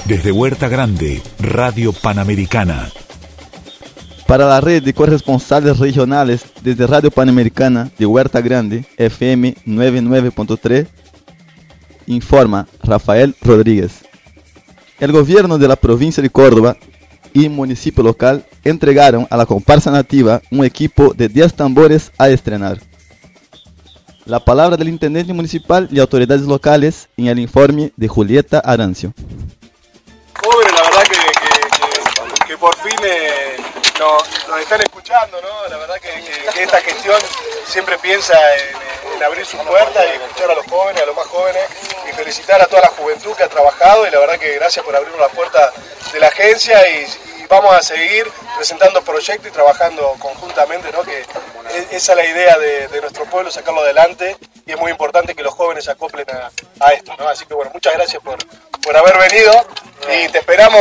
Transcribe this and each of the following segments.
Desde Huerta Grande, Radio Panamericana. Para la red de corresponsales regionales desde Radio Panamericana de Huerta Grande, FM 99.3, informa Rafael Rodríguez. El gobierno de la provincia de Córdoba y municipio local entregaron a la comparsa nativa un equipo de 10 tambores a estrenar. La palabra del intendente municipal y autoridades locales en el informe de Julieta Arancio. Jóvenes, la verdad que por fin nos están escuchando, ¿no? La verdad que esta gestión siempre piensa en abrir sus puertas y escuchar a los jóvenes, a los más jóvenes, y felicitar a toda la juventud que ha trabajado, y la verdad que gracias por abrirnos las puertas de la agencia, y vamos a seguir presentando proyectos y trabajando conjuntamente, ¿no? Que esa es la idea de nuestro pueblo, sacarlo adelante, y es muy importante que los jóvenes se acoplen a esto, ¿no? Así que bueno, muchas gracias por haber venido, y te esperamos.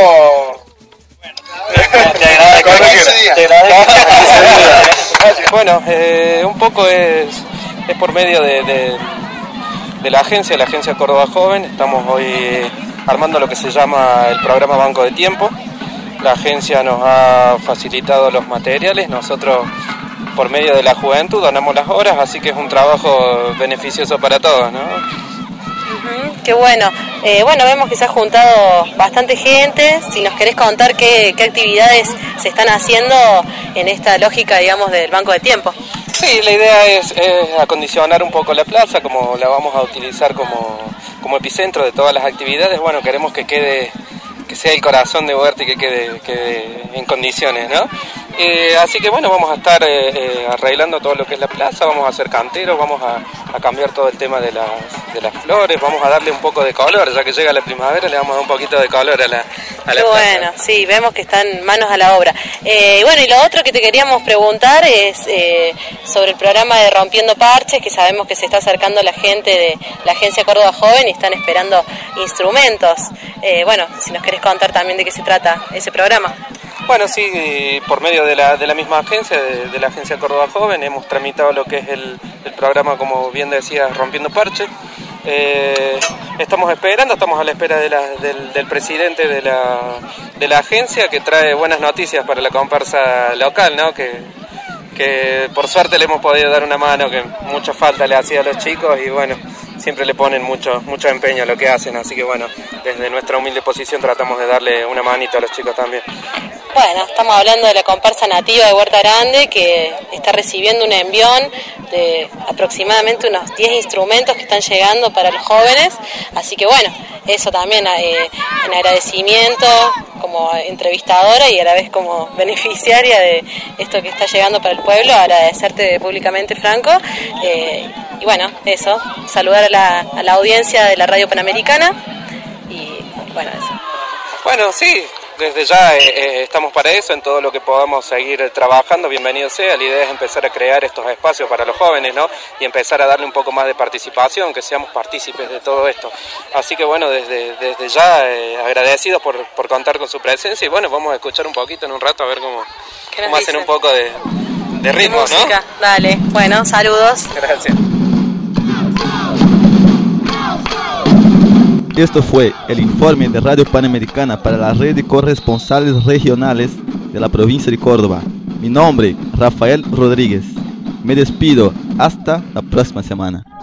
Te agradezco. Bueno, un poco es por medio de la agencia Córdoba Joven. Estamos hoy armando lo que se llama el programa Banco de Tiempo. La agencia nos ha facilitado los materiales, nosotros por medio de la juventud donamos las horas, así que es un trabajo beneficioso para todos, ¿no? Qué bueno. Bueno, vemos que se ha juntado bastante gente. Si nos querés contar qué actividades se están haciendo en esta lógica, digamos, del banco de tiempo. Sí, la idea es acondicionar un poco la plaza, como la vamos a utilizar como epicentro de todas las actividades. Bueno, queremos que sea el corazón de Huerta y que quede en condiciones, ¿no? Así que bueno, vamos a estar arreglando todo lo que es la plaza, vamos a hacer canteros, vamos a cambiar todo el tema de las flores, vamos a darle un poco de color, ya que llega la primavera le vamos a dar un poquito de color a la plaza. Bueno, sí, vemos que están manos a la obra. Bueno, y lo otro que te queríamos preguntar es sobre el programa de Rompiendo Parches, que sabemos que se está acercando la gente de la agencia Córdoba Joven y están esperando instrumentos. Bueno, si nos querés contar también de qué se trata ese programa. Bueno, sí, por medio de la misma agencia, de la agencia Córdoba Joven, hemos tramitado lo que es el programa, como bien decías, Rompiendo Parches. Estamos a la espera del presidente de la agencia, que trae buenas noticias para la comparsa local, ¿no? Que por suerte le hemos podido dar una mano, que mucha falta le hacía a los chicos, y bueno, siempre le ponen mucho empeño a lo que hacen, así que bueno, desde nuestra humilde posición tratamos de darle una manito a los chicos también. Bueno, estamos hablando de la comparsa nativa de Huerta Grande, que está recibiendo un envión de aproximadamente unos 10 instrumentos que están llegando para los jóvenes, así que bueno, eso también en agradecimiento como entrevistadora y a la vez como beneficiaria de esto que está llegando para el pueblo, agradecerte públicamente, Franco, y bueno, eso, saludar a la audiencia de la Radio Panamericana, y bueno, eso. Bueno, sí. Desde ya estamos para eso, en todo lo que podamos seguir trabajando, bienvenido sea. La idea es empezar a crear estos espacios para los jóvenes, ¿no? Y empezar a darle un poco más de participación, que seamos partícipes de todo esto. Así que bueno, desde ya agradecidos por contar con su presencia, y bueno, vamos a escuchar un poquito en un rato a ver cómo hacen un poco de ritmo, música, ¿no? Dale, bueno, saludos. Gracias. Esto fue el informe de Radio Panamericana para la red de corresponsales regionales de la provincia de Córdoba. Mi nombre, Rafael Rodríguez. Me despido. Hasta la próxima semana.